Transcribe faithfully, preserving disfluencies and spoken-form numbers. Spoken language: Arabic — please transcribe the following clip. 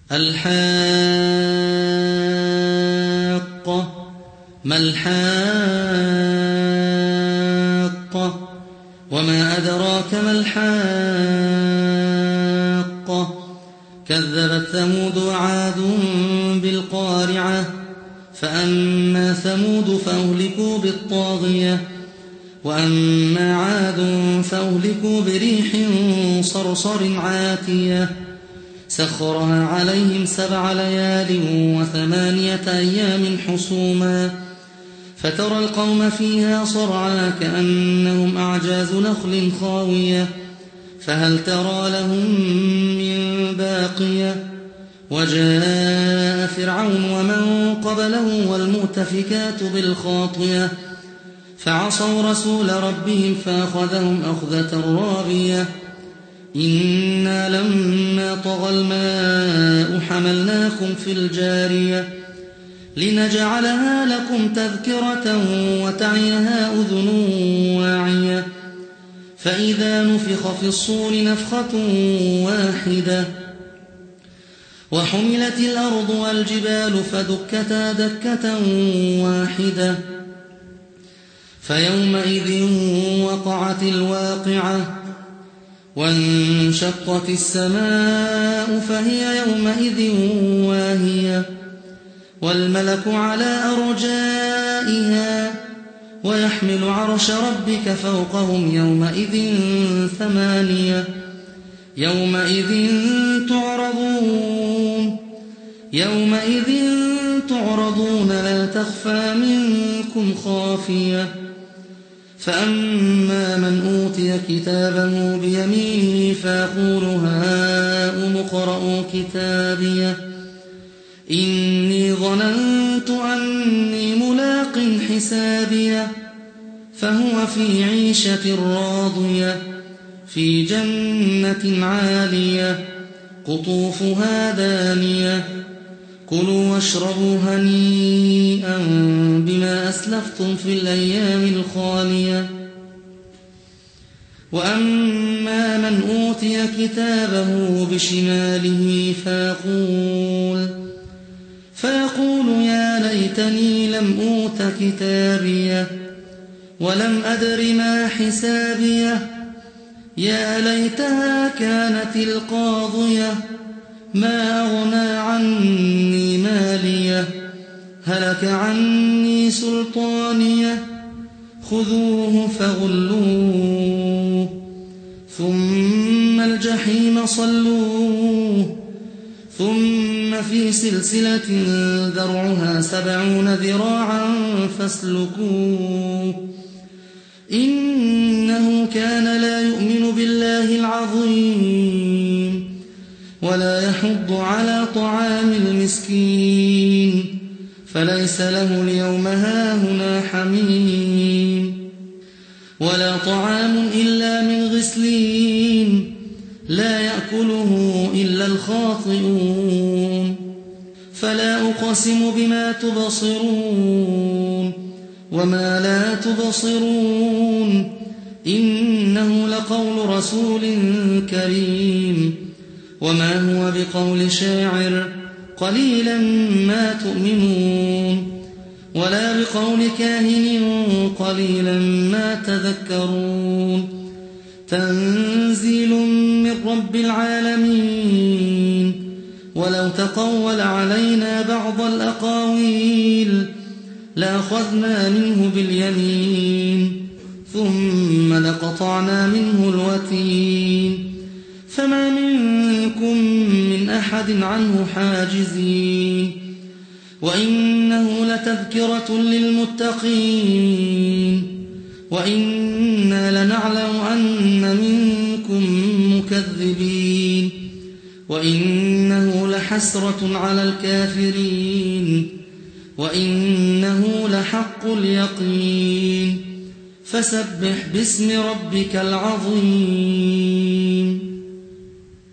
الحاقة ما الحاقة وما أدراك ما الحاقة كذبت ثمود وعاد بالقارعة فأما ثمود فأهلكوا بالطاغية وأما عاد فأهلكوا بريح صرصر عاتية سخرها عليهم سبع ليال وثمانية أيام حسوما فترى القوم فيها صرعى كأنهم أعجاز نخل خاوية فهل ترى لهم من باقية وجاء فرعون ومن قبله والمؤتفكات بالخاطية فعصوا رسول ربهم فأخذهم أخذة رابية إنا لما طغى الماء حملناكم في الجارية لنجعلها لكم تذكرة وتعيها أذن واعية فإذا نفخ في الصور نفخة واحدة وحملت الأرض والجبال فدكتا دكة واحدة فيومئذ وقعت الواقعة وانشقت السماء فهي يومئذ واهية والملك على أرجائها ويحمل عرش ربك فوقهم يومئذ ثمانية يومئذ تعرضون يومئذ تعرضون لا تخفى منكم خافية فأما من أوتي كتابه بيمينه فيقول هاؤم اقرءوا كتابيه إني ظننت أني ملاق حسابيه فهو في عيشة راضية في جنة عالية قطوفها دانية كلوا واشربوا هنيئا بما أسلفتم في الأيام الخالية وأما من أوتي كتابه بشماله فيقول فيقول يا ليتني لم أوت كتابيه ولم أدر ما حسابيه يا ليتها كانت القاضية ما أغنى عني ماليه هلك عني سلطانيه خذوه فغلوه ثم الجحيم صلوه ثم في سلسلة ذرعها سبعون ذراعا فاسلكوه إنه كان لا يؤمن بالله العظيم ولا يحض على طعام المسكين فليس له اليوم هاهنا حميم ولا طعام إلا من غسلين لا يأكله إلا الخاطئون فلا أقسم بما تبصرون وما لا تبصرون إنه لقول رسول كريم وما هو بقول شاعر قليلا ما تؤمنون ولا بقول كاهن قليلا ما تذكرون تنزيل من رب العالمين ولو تقول علينا بعض الأقاويل لأخذنا منه باليمين ثم لقطعنا منه الوتين فما منكم من أحد عنه حاجزين وإنه لتذكرة للمتقين وإنا لنعلم أن منكم مكذبين وإنه لحسرة على الكافرين وإنه لحق اليقين فسبح باسم ربك العظيم